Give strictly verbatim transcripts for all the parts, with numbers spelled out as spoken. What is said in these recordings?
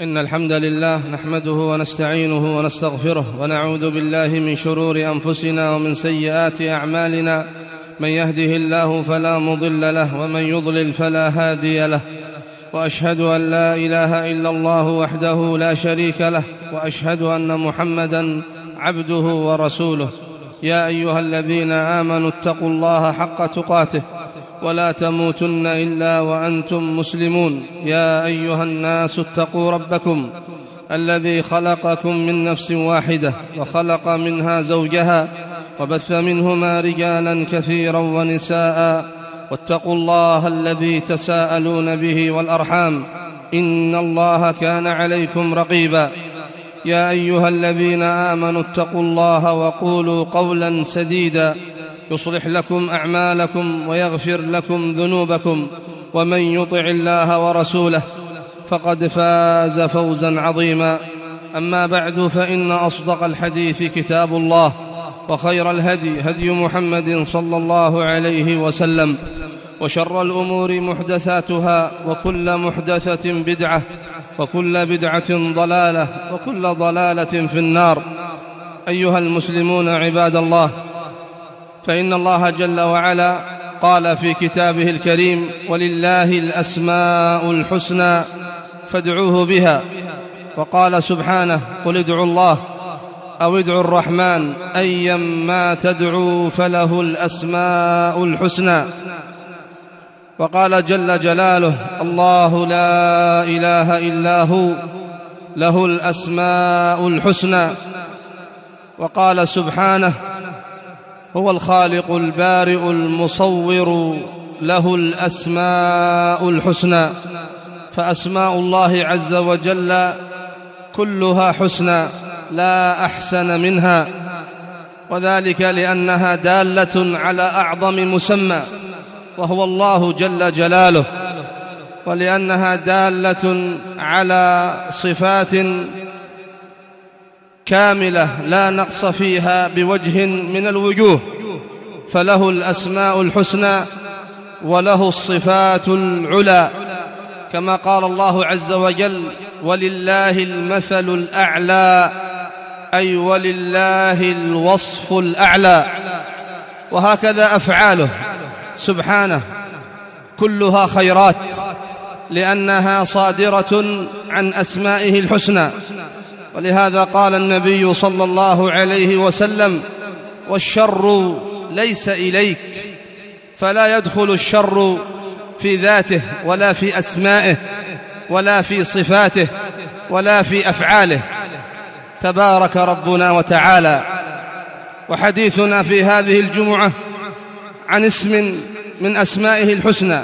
إن الحمد لله نحمده ونستعينه ونستغفره ونعوذ بالله من شرور أنفسنا ومن سيئات أعمالنا. من يهده الله فلا مضل له ومن يضلل فلا هادي له، وأشهد أن لا إله إلا الله وحده لا شريك له، وأشهد أن محمدًا عبده ورسوله. يا أيها الذين آمنوا اتقوا الله حق تقاته ولا تموتن إلا وأنتم مسلمون. يا أيها الناس اتقوا ربكم الذي خلقكم من نفس واحدة وخلق منها زوجها وبث منهما رجالا كثيرا ونساء، واتقوا الله الذي تساءلون به والأرحام إن الله كان عليكم رقيبا. يا أيها الذين آمنوا اتقوا الله وقولوا قولا سديدا يصلح لكم أعمالكم ويغفر لكم ذنوبكم، ومن يطع الله ورسوله فقد فاز فوزا عظيما. أما بعد، فإن أصدق الحديث كتاب الله، وخير الهدي هدي محمد صلى الله عليه وسلم، وشر الأمور محدثاتها، وكل محدثة بدعة، وكل بدعة ضلالة، وكل ضلالة في النار. أيها المسلمون عباد الله، فإن الله جل وعلا قال في كتابه الكريم: ولله الأسماء الحسنى فادعوه بها. وقال سبحانه: قل ادعوا الله أو ادعوا الرحمن أيما تدعوا فله الأسماء الحسنى. وقال جل جلاله: الله لا إله إلا هو له الأسماء الحسنى. وقال سبحانه: هو الخالق البارئ المصور له الأسماء الحسنى. فأسماء الله عز وجل كلها حسنى لا أحسن منها، وذلك لأنها دالة على أعظم مسمى وهو الله جل جلاله، ولأنها دالة على صفات كاملة لا نقص فيها بوجه من الوجوه، فله الأسماء الحسنى وله الصفات العلى، كما قال الله عز وجل: ولله المثل الأعلى، أي ولله الوصف الأعلى. وهكذا أفعاله سبحانه كلها خيرات، لأنها صادرة عن أسمائه الحسنى. ولهذا قال النبي صلى الله عليه وسلم: والشر ليس إليك. فلا يدخل الشر في ذاته ولا في أسمائه ولا في صفاته ولا في أفعاله، تبارك ربنا وتعالى. وحديثنا في هذه الجمعة عن اسم من أسمائه الحسنى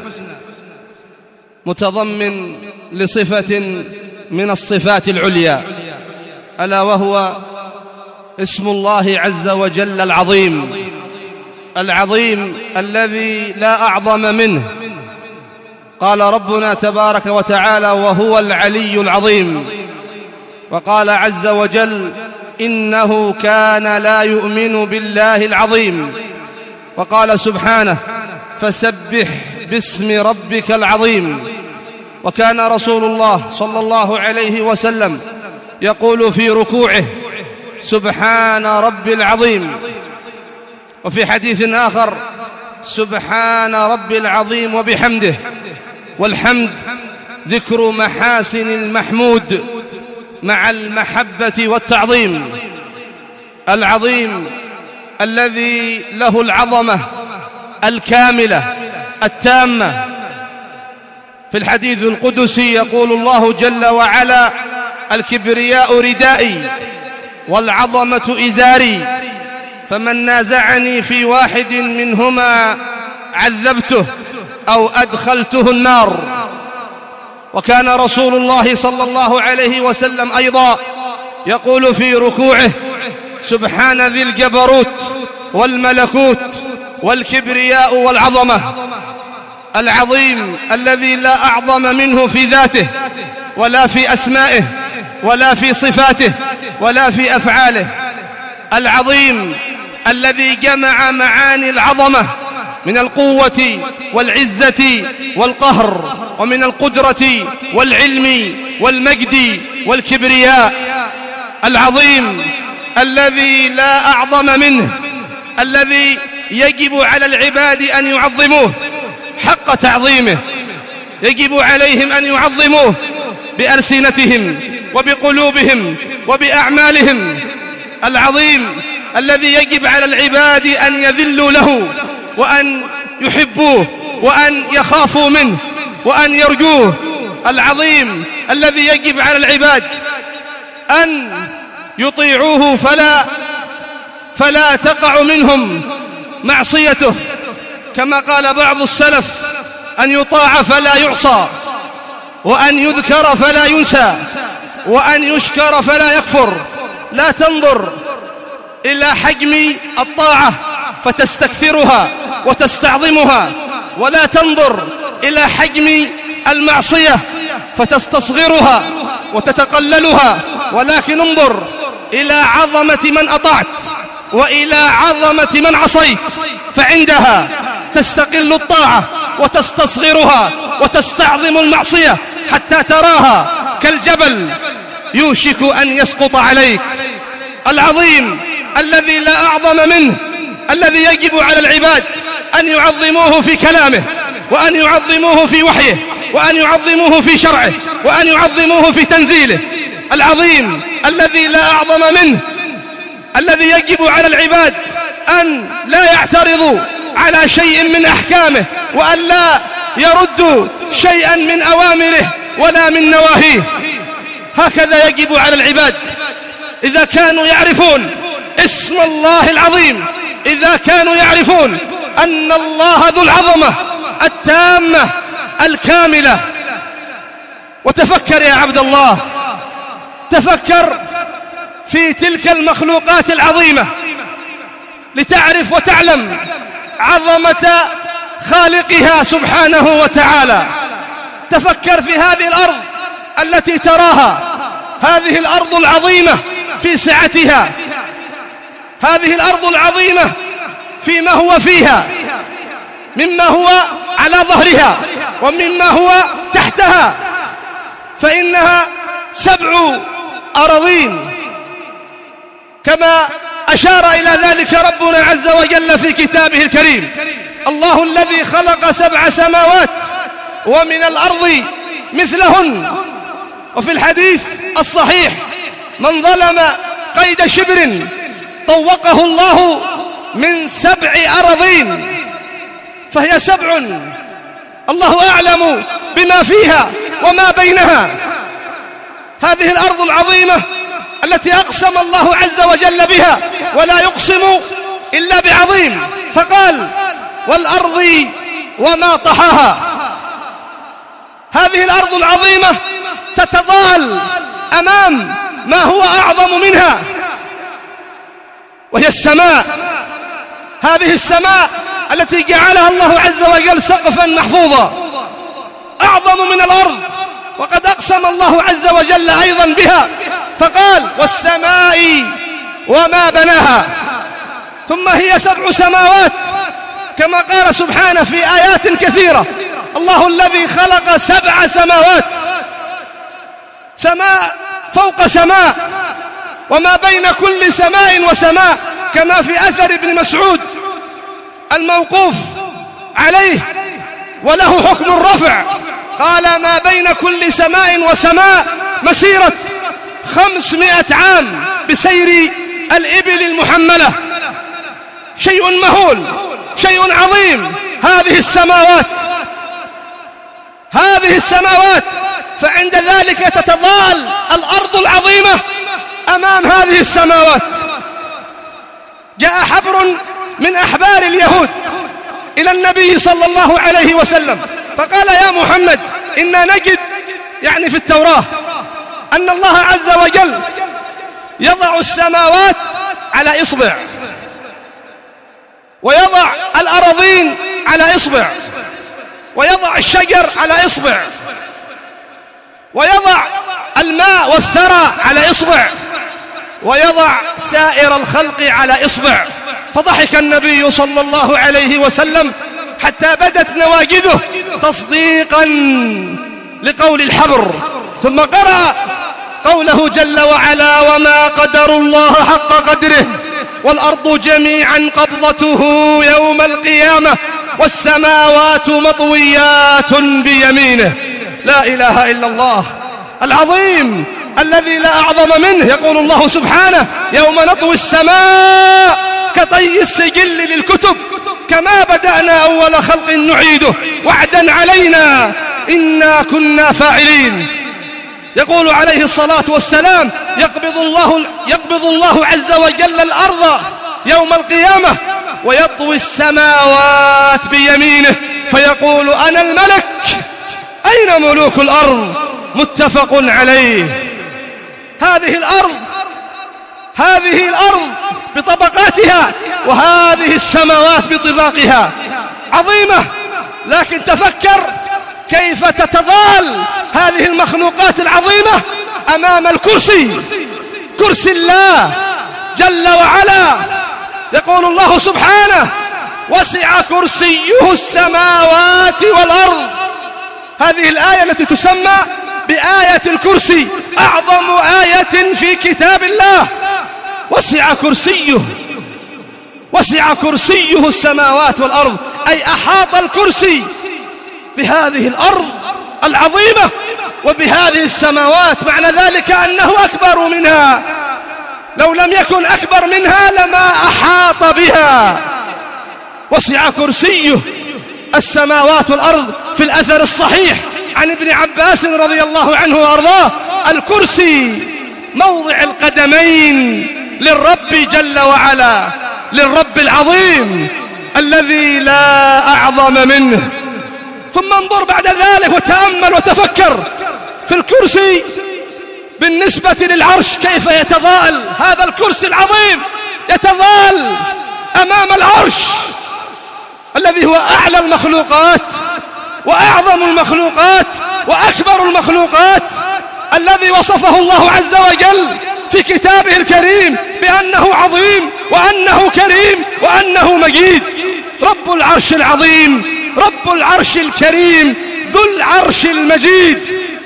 متضمن لصفة من الصفات العليا، ألا وهو اسم الله عز وجل العظيم، العظيم الذي لا أعظم منه. قال ربنا تبارك وتعالى: وهو العلي العظيم. وقال عز وجل: إنه كان لا يؤمن بالله العظيم. وقال سبحانه: فسبح باسم ربك العظيم. وكان رسول الله صلى الله عليه وسلم يقول في ركوعه: سبحان ربي العظيم. وفي حديث آخر: سبحان ربي العظيم وبحمده. والحمد ذكر محاسن المحمود مع المحبة والتعظيم. العظيم الذي له العظمة الكاملة التامة. في الحديث القدسي يقول الله جل وعلا: الكبرياء ردائي والعظمة إزاري، فمن نازعني في واحد منهما عذبته أو أدخلته النار. وكان رسول الله صلى الله عليه وسلم أيضا يقول في ركوعه: سبحان ذي الجبروت والملكوت والكبرياء والعظمة. العظيم الذي لا أعظم منه في ذاته ولا في أسمائه ولا في صفاته ولا في أفعاله. العظيم الذي جمع معاني العظمة من القوة والعزة والقهر، ومن القدرة والعلم والمجد والكبرياء العظيم الذي لا أعظم منه، الذي يجب على العباد أن يعظموه حق تعظيمه. يجب عليهم أن يعظموه بألسنتهم وبقلوبهم وبأعمالهم. العظيم الذي يجب على العباد أن يذلوا له وأن يحبوه وأن يخافوا منه وأن يرجوه. العظيم الذي يجب على العباد أن يطيعوه فلا فلا تقع منهم معصيته، كما قال بعض السلف: أن يطاع فلا يعصى، وأن يذكر فلا ينسى، وأن يشكر فلا يكفر. لا تنظر إلى حجم الطاعة فتستكثرها وتستعظمها، ولا تنظر إلى حجم المعصية فتستصغرها وتتقللها، ولكن انظر إلى عظمة من أطعت وإلى عظمة من عصيت، فعندها تستقل الطاعة وتستصغرها وتستعظم المعصية حتى تراها كالجبل يوشك أن يسقط عليك. العظيم الذي لا أعظم منه، الذي يجب على العباد أن يعظموه في كلامه، وأن يعظموه في وحيه، وأن يعظموه في شرعه، وأن يعظموه في تنزيله. العظيم الذي لا أعظم منه، الذي يجب على العباد أن لا يعترضوا على شيء من أحكامه، وأن لا يردوا شيئا من أوامره ولا من نواهيه. هكذا يجب على العباد إذا كانوا يعرفون اسم الله العظيم، إذا كانوا يعرفون أن الله ذو العظمة التامة الكاملة. وتفكر يا عبد الله، تفكر في تلك المخلوقات العظيمة لتعرف وتعلم عظمة خالقها سبحانه وتعالى. تفكر في هذه الأرض التي تراها، هذه الأرض العظيمة في سعتها، هذه الأرض العظيمة فيما هو فيها، مما هو على ظهرها ومما هو تحتها، فإنها سبع أراضين كما أشار إلى ذلك ربنا عز وجل في كتابه الكريم: الله الذي خلق سبع سماوات ومن الأرض مثلهن. وفي الحديث الصحيح: من ظلم قيد شبر طوقه الله من سبع أراضين. فهي سبع الله أعلم بما فيها وما بينها. هذه الأرض العظيمة التي أقسم الله عز وجل بها، ولا يقسم إلا بعظيم، فقال: والأرض وما طحاها. هذه الأرض العظيمة تتضال أمام ما هو أعظم منها، وهي السماء. هذه السماء التي جعلها الله عز وجل سقفا محفوظا أعظم من الأرض، وقد أقسم الله عز وجل أيضا بها فقال: والسماء وما بناها. ثم هي سبع سماوات كما قال سبحانه في آيات كثيرة: الله الذي خلق سبع سماوات، سماء فوق سماء، وما بين كل سماء وسماء، كما في أثر ابن مسعود الموقوف عليه وله حكم الرفع، قال: ما بين كل سماء وسماء مسيرة خمسمائة عام بسير الإبل المحملة. شيء مهول، شيء عظيم. هذه السماوات هذه السماوات فعند ذلك تتضال الأرض العظيمة أمام هذه السماوات. جاء حبر من أحبار اليهود إلى النبي صلى الله عليه وسلم فقال: يا محمد، إنا نجد يعني في التوراة أن الله عز وجل يضع السماوات على إصبع، ويضع الأراضين على إصبع، ويضع الشجر على إصبع، ويضع الماء والثرى على إصبع، ويضع سائر الخلق على إصبع. فضحك النبي صلى الله عليه وسلم حتى بدت نواجذه تصديقا لقول الحبر. ثم قرأ قوله جل وعلا وما قدروا الله حق قدره والأرض جميعا قبضته يوم القيامة والسماوات مطويات بيمينه. لا إله إلا الله العظيم الذي لا أعظم منه. يقول الله سبحانه يوم نطوي السماء كطي السجل للكتب كما بدأنا أول خلق نعيده وعدا علينا إنا كنا فاعلين. يقول عليه الصلاة والسلام يقبض الله, يقبض الله عز وجل الأرض يوم القيامة ويطوي السماوات بيمينه فيقول أنا الملك أين ملوك الأرض؟ متفق عليه. هذه الأرض هذه الأرض بطبقاتها وهذه السماوات بطباقها عظيمة، لكن تفكر كيف تتضال هذه المخلوقات العظيمة أمام الكرسي، كرسي الله جل وعلا. يقول الله سبحانه وسع كرسيه السماوات والأرض. هذه الآية التي تسمى بآية الكرسي أعظم آية في كتاب الله. وسع كرسيه وسع كرسيه السماوات والأرض، أي أحاط الكرسي بهذه الأرض العظيمة وبهذه السماوات، معنى ذلك أنه أكبر منها، لو لم يكن أكبر منها لما أحاط بها. وسع كرسيه السماوات والأرض. في الأثر الصحيح عن ابن عباس رضي الله عنه وأرضاه الكرسي موضع القدمين للرب جل وعلا، للرب العظيم الذي لا أعظم منه. ثم انظر بعد ذلك وتأمل وتفكر في الكرسي بالنسبة للعرش كيف يتضاءل هذا الكرسي العظيم، يتضاءل أمام العرش الذي هو أعلى المخلوقات وأعظم المخلوقات وأكبر المخلوقات، الذي وصفه الله عز وجل في كتابه الكريم بأنه عظيم وأنه كريم وأنه مجيد. رب العرش العظيم، رب العرش الكريم، ذو العرش المجيد.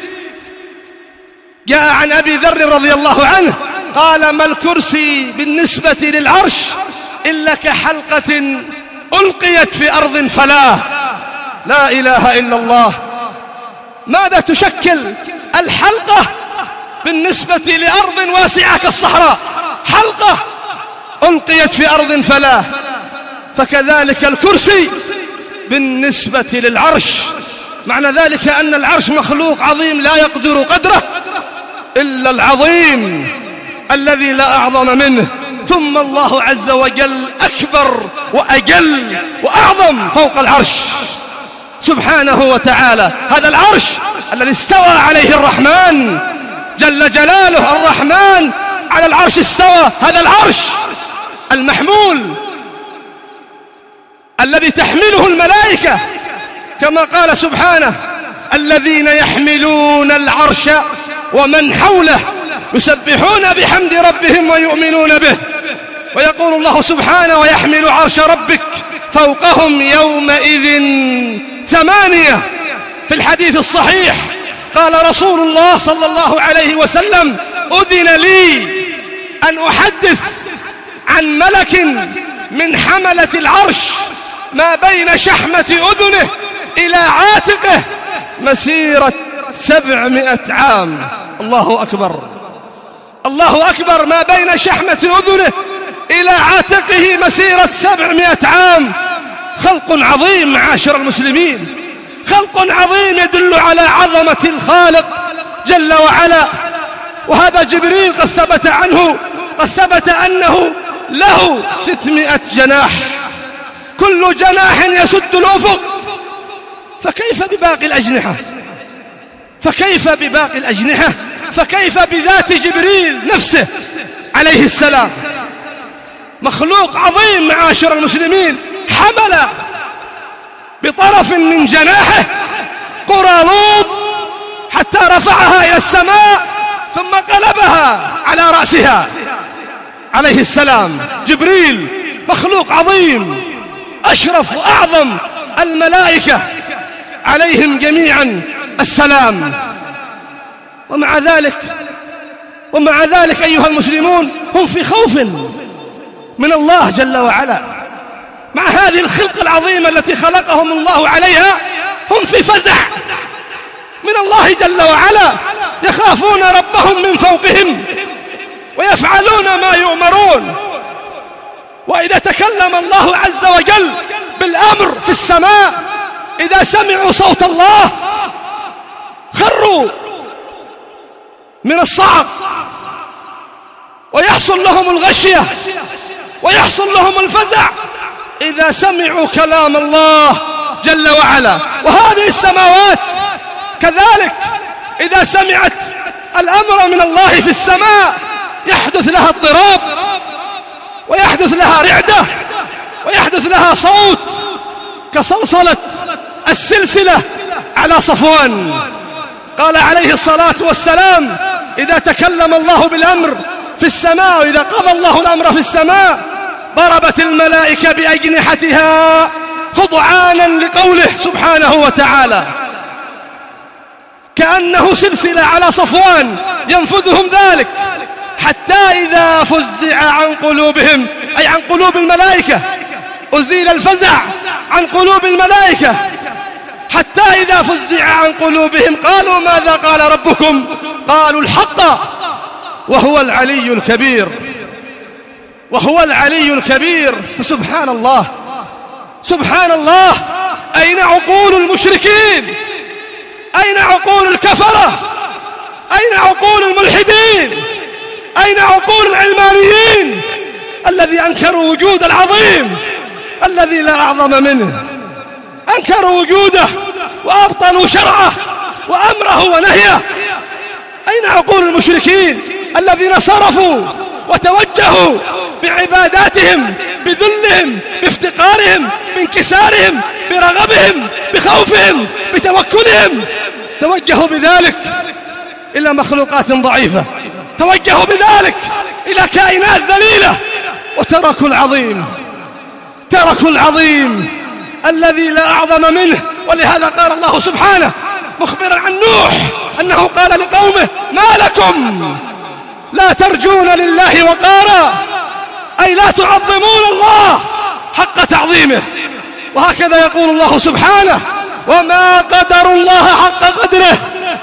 جاء عن أبي ذر رضي الله عنه قال ما الكرسي بالنسبة للعرش إلا كحلقة ألقيت في أرض فلاة. لا إله إلا الله. ماذا تشكل الحلقة بالنسبة لأرض واسعة كالصحراء؟ حلقة ألقيت في أرض فلاة. فكذلك الكرسي بالنسبة للعرش، معنى ذلك أن العرش مخلوق عظيم لا يقدر قدره إلا العظيم الذي لا أعظم منه. ثم الله عز وجل أكبر وأجل وأعظم فوق العرش سبحانه وتعالى. هذا العرش الذي استوى عليه الرحمن جل جلاله، الرحمن على العرش استوى. هذا العرش المحمول الذي تحمله الملائكة كما قال سبحانه الذين يحملون العرش ومن حوله يسبحون بحمد ربهم ويؤمنون به. ويقول الله سبحانه ويحمل عرش ربك فوقهم يومئذ ثمانية. في الحديث الصحيح قال رسول الله صلى الله عليه وسلم أذن لي أن أحدث عن ملك من حملة العرش ما بين شحمة أذنه إلى عاتقه مسيرة سبعمائة عام. الله أكبر، الله أكبر. ما بين شحمة أذنه إلى عاتقه مسيرة سبعمائة عام. خلق عظيم معاشر المسلمين، خلق عظيم يدل على عظمة الخالق جل وعلا. وهذا جبريل قد ثبت عنه قد ثبت أنه له ستمائة جناح، كل جناح يسد الأفق. فكيف بباقي الأجنحة؟ فكيف بباقي الأجنحة؟ فكيف بذات جبريل نفسه عليه السلام؟ مخلوق عظيم معاشر المسلمين، حمل بطرف من جناحه قرى لوط حتى رفعها إلى السماء ثم قلبها على رأسها عليه السلام. جبريل مخلوق عظيم، أشرف وأعظم الملائكة عليهم جميعا السلام. ومع ذلك ومع ذلك أيها المسلمون هم في خوف من الله جل وعلا. مع هذه الخلق العظيمة التي خلقهم الله عليها هم في فزع من الله جل وعلا، يخافون ربهم من فوقهم ويفعلون ما يؤمرون. وإذا تكلم الله عز وجل بالأمر في السماء، إذا سمعوا صوت الله خروا من الصعق ويحصل لهم الغشية ويحصل لهم الفزع إذا سمعوا كلام الله جل وعلا. وهذه السماوات كذلك إذا سمعت الأمر من الله في السماء يحدث لها اضطراب ويحدث لها رعدة ويحدث لها صوت كصلصلة السلسلة على صفوان. قال عليه الصلاة والسلام: إذا تكلم الله بالأمر في السماء وإذا قضى الله الأمر في السماء ضربت الملائكة بأجنحتها خضعانا لقوله سبحانه وتعالى، كأنه سلسلة على صفوان ينفذهم ذلك، حتى إذا فزع عن قلوبهم، أي عن قلوب الملائكة، أزيل الفزع عن قلوب الملائكة، حتى إذا فزع عن قلوبهم قالوا: ماذا قال ربكم؟ قالوا: الحق وهو العلي الكبير. وهو العلي الكبير. فسبحان الله سبحان الله، أين عقول المشركين؟ أين عقول الكفرة؟ أين عقول الملحدين؟ أين عقول العلمانيين الذي أنكروا وجود العظيم الذي لا أعظم منه؟ أنكروا وجوده وأبطلوا شرعه وأمره ونهيه. أين عقول المشركين الذين صرفوا وتوجهوا بعباداتهم، بذلهم، بافتقارهم، بانكسارهم، برغبهم، بخوفهم، بتوكلهم، توجهوا بذلك إلى مخلوقات ضعيفة، توجهوا بذلك إلى كائنات ذليلة، وتركوا العظيم، تركوا العظيم الذي لا أعظم منه. ولهذا قال الله سبحانه مخبرا عن نوح أنه قال لقومه: ما لكم لا ترجون لله وقارا، أي لا تعظمون الله حق تعظيمه. وهكذا يقول الله سبحانه: وما قدروا الله حق قدره.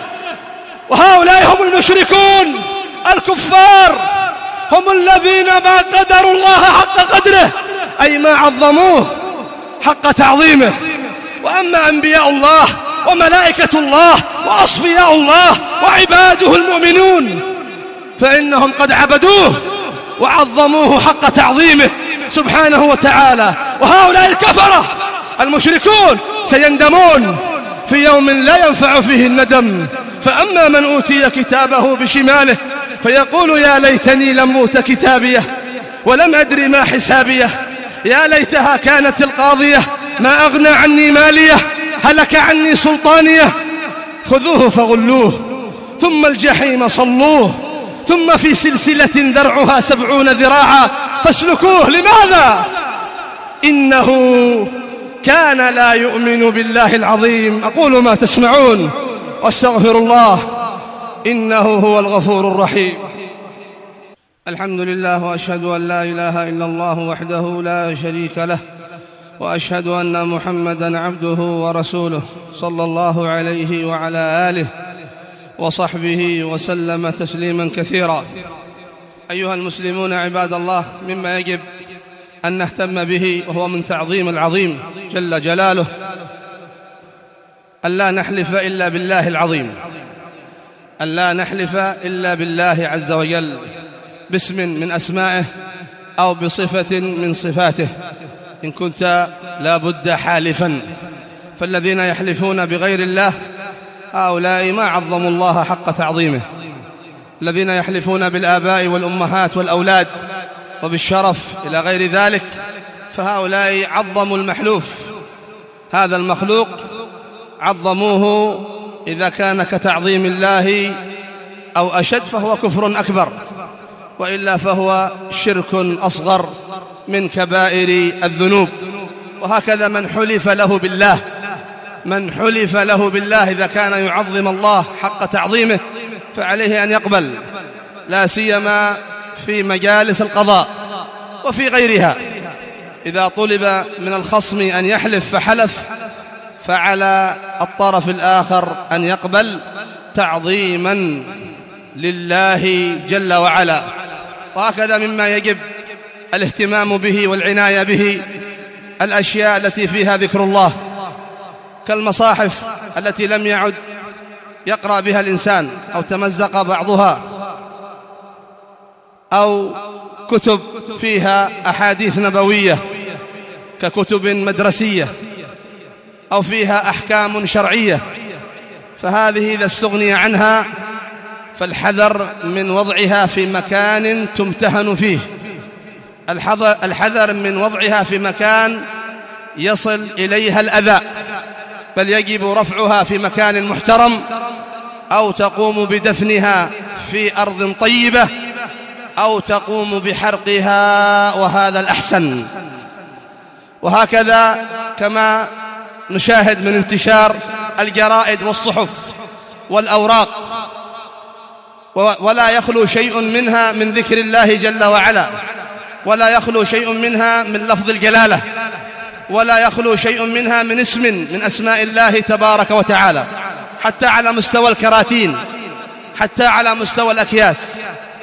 وهؤلاء هم المشركون الكفار، هم الذين ما قدروا الله حق قدره، أي ما عظموه حق تعظيمه. وأما أنبياء الله وملائكة الله وأصفياء الله وعباده المؤمنون فإنهم قد عبدوه وعظموه حق تعظيمه سبحانه وتعالى. وهؤلاء الكفرة المشركون سيندمون في يوم لا ينفع فيه الندم. فأما من أوتي كتابه بشماله فيقول: يا ليتني لم أوت كتابيه ولم أدر ما حسابيه، يا ليتها كانت القاضية ما أغنى عني ماليه، هلك عني سلطانيه، خذوه فغلوه ثم الجحيم صلوه ثم في سلسلة ذرعها سبعون ذراعا فاسلكوه. لماذا؟ إنه كان لا يؤمن بالله العظيم. أقول ما تسمعون واستغفر الله إنه هو الغفور الرحيم. الحمد لله، وأشهد أن لا إله إلا الله وحده لا شريك له، وأشهد أن محمدًا عبده ورسوله صلى الله عليه وعلى آله وصحبه وسلم تسليما كثيرا. أيها المسلمون عباد الله، مما يجب أن نهتم به وهو من تعظيم العظيم جل جلاله ألا نحلف إلا بالله العظيم، ألا نحلف إلا بالله عز وجل باسم من أسمائه أو بصفة من صفاته إن كنت لا بد حالفا. فالذين يحلفون بغير الله هؤلاء ما عظموا الله حق تعظيمه. الذين يحلفون بالآباء والأمهات والأولاد وبالشرف إلى غير ذلك فهؤلاء عظموا المحلوف. هذا المخلوق عظموه إذا كان كتعظيم الله أو أشد فهو كفر أكبر، وإلا فهو شرك أصغر من كبائر الذنوب. وهكذا من حلف له بالله، من حلف له بالله إذا كان يعظم الله حق تعظيمه فعليه أن يقبل، لا سيما في مجالس القضاء وفي غيرها. إذا طلب من الخصم أن يحلف فحلف، فعلى الطرف الآخر أن يقبل تعظيما لله جل وعلا. وهكذا مما يجب الاهتمام به والعناية به الأشياء التي فيها ذكر الله، كالمصاحف التي لم يعد يقرأ بها الإنسان أو تمزق بعضها، أو كتب فيها أحاديث نبوية ككتب مدرسية، أو فيها أحكام شرعية، فهذه إذا استغني عنها فالحذر من وضعها في مكان تمتهن فيه، الحذر من وضعها في مكان يصل إليها الأذى، بل يجب رفعها في مكان محترم، أو تقوم بدفنها في أرض طيبة، أو تقوم بحرقها، وهذا الأحسن. وهكذا كما نشاهد من انتشار الجرائد والصحف والأوراق، ولا يخلو شيء منها من ذكر الله جل وعلا، ولا يخلو شيء منها من لفظ الجلالة، ولا يخلو شيء منها من اسم من أسماء الله تبارك وتعالى، حتى على مستوى الكراتين، حتى على مستوى الأكياس.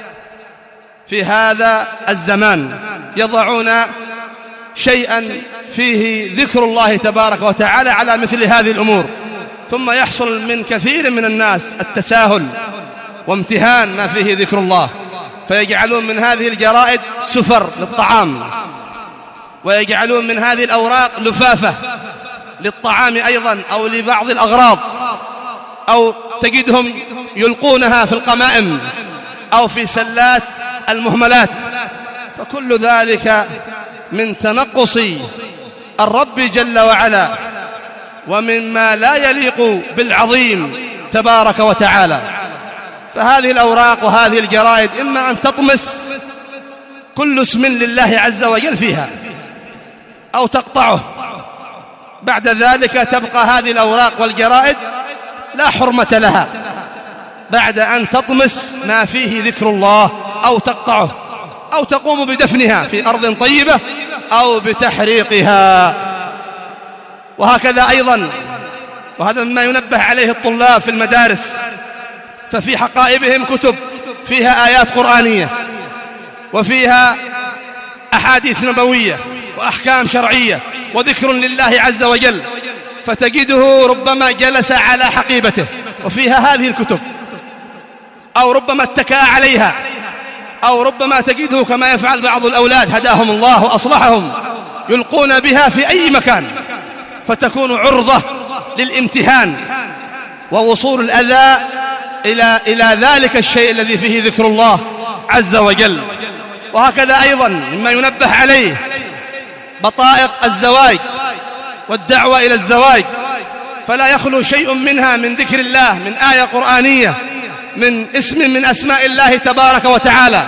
في هذا الزمان يضعون شيئا فيه ذكر الله تبارك وتعالى على مثل هذه الأمور، ثم يحصل من كثير من الناس التساهل وامتهان ما فيه ذكر الله، فيجعلون من هذه الجرائد سفر للطعام، ويجعلون من هذه الأوراق لفافة للطعام أيضا أو لبعض الأغراض، أو تجدهم يلقونها في القمائم أو في سلات المهملات، فكل ذلك من تنقص الرب جل وعلا، ومما لا يليق بالعظيم تبارك وتعالى. فهذه الأوراق وهذه الجرائد إما أن تطمس كل اسم لله عز وجل فيها، أو تقطعه، بعد ذلك تبقى هذه الأوراق والجرائد لا حرمة لها بعد أن تطمس ما فيه ذكر الله، أو تقطعه، أو تقوم بدفنها في أرض طيبة، أو بتحريقها. وهكذا أيضا، وهذا مما ينبه عليه الطلاب في المدارس، ففي حقائبهم كتب فيها آيات قرآنية، وفيها أحاديث نبوية وأحكام شرعية وذكر لله عز وجل، فتجده ربما جلس على حقيبته وفيها هذه الكتب، أو ربما اتكأ عليها، أو ربما تجده كما يفعل بعض الأولاد هداهم الله وأصلحهم، يلقون بها في أي مكان، فتكون عرضة للامتهان ووصول الأذى إلى, إلى ذلك الشيء الذي فيه ذكر الله عز وجل. وهكذا أيضا مما ينبه عليه بطائق الزواج والدعوة إلى الزواج، فلا يخلو شيء منها من ذكر الله، من آية قرآنية، من اسم من أسماء الله تبارك وتعالى،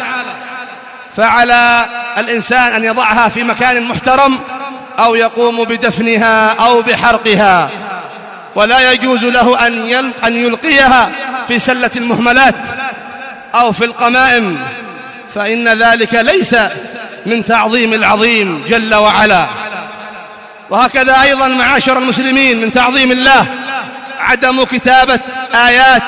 فعلى الإنسان أن يضعها في مكان محترم، أو يقوم بدفنها أو بحرقها. ولا يجوز له أن يلقيها في سلة المهملات أو في القمائم، فإن ذلك ليس من تعظيم العظيم جل وعلا. وهكذا أيضا معاشر المسلمين من تعظيم الله عدم كتابة آيات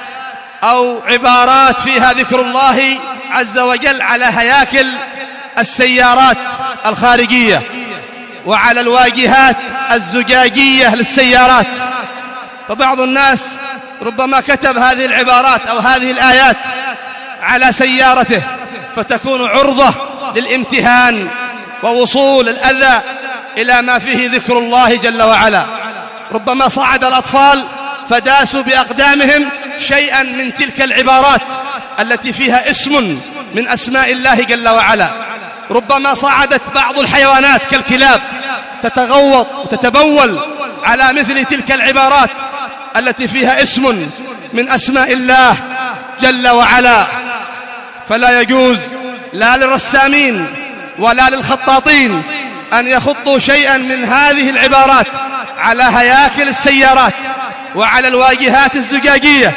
أو عبارات فيها ذكر الله عز وجل على هياكل السيارات الخارجية وعلى الواجهات الزجاجية للسيارات. فبعض الناس ربما كتب هذه العبارات أو هذه الآيات على سيارته، فتكون عرضة للامتهان ووصول الأذى إلى ما فيه ذكر الله جل وعلا. ربما صعد الأطفال فداسوا بأقدامهم شيئا من تلك العبارات التي فيها اسم من أسماء الله جل وعلا. ربما صعدت بعض الحيوانات كالكلاب تتغوط وتتبول على مثل تلك العبارات التي فيها اسم من أسماء الله جل وعلا. فلا يجوز لا للرسامين ولا للخطاطين أن يخطوا شيئا من هذه العبارات على هياكل السيارات وعلى الواجهات الزجاجية،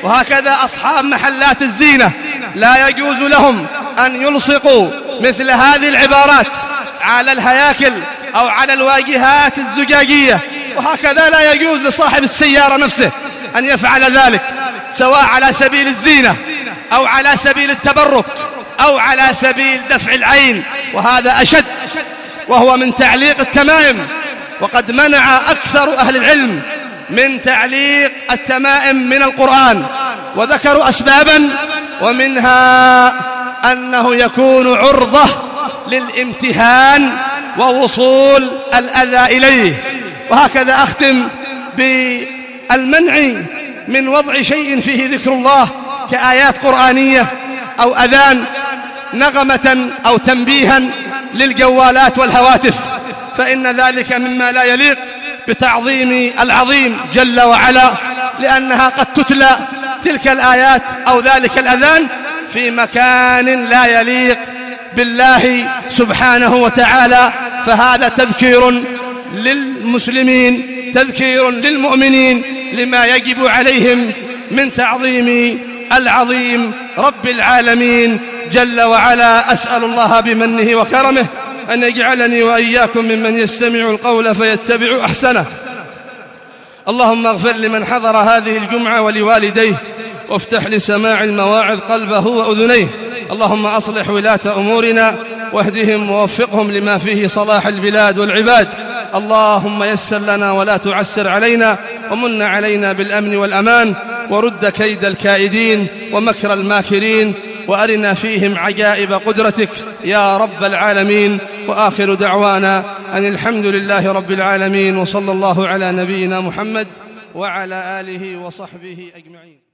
وهكذا أصحاب محلات الزينة لا يجوز لهم أن يلصقوا مثل هذه العبارات على الهياكل أو على الواجهات الزجاجية. وهكذا لا يجوز لصاحب السيارة نفسه أن يفعل ذلك، سواء على سبيل الزينة أو على سبيل التبرك أو على سبيل دفع العين، وهذا أشد، وهو من تعليق التمائم. وقد منع أكثر أهل العلم من تعليق التمائم من القرآن، وذكروا أسبابا، ومنها أنه يكون عرضة للامتهان ووصول الأذى إليه. وهكذا أختم بالمنع من وضع شيء فيه ذكر الله كآيات قرآنية أو أذان، نغمة أو تنبيها للجوالات والهواتف، فإن ذلك مما لا يليق بتعظيم العظيم جل وعلا، لأنها قد تتلى تلك الآيات أو ذلك الأذان في مكان لا يليق بالله سبحانه وتعالى. فهذا تذكير للمسلمين، تذكير للمؤمنين لما يجب عليهم من تعظيم العظيم رب العالمين جل وعلا. أسأل الله بمنه وكرمه أن يجعلني وإياكم ممن يستمع القول فيتبع أحسنه. اللهم اغفر لمن حضر هذه الجمعة ولوالديه، وافتح لسماع المواعظ قلبه وأذنيه. اللهم أصلح ولاة أمورنا واهدهم ووفقهم لما فيه صلاح البلاد والعباد. اللهم يسر لنا ولا تعسر علينا، ومن علينا بالأمن والأمان، ورد كيد الكائدين ومكر الماكرين، وأرنا فيهم عجائب قدرتك يا رب العالمين. وآخر دعوانا أن الحمد لله رب العالمين، وصلى الله على نبينا محمد وعلى آله وصحبه أجمعين.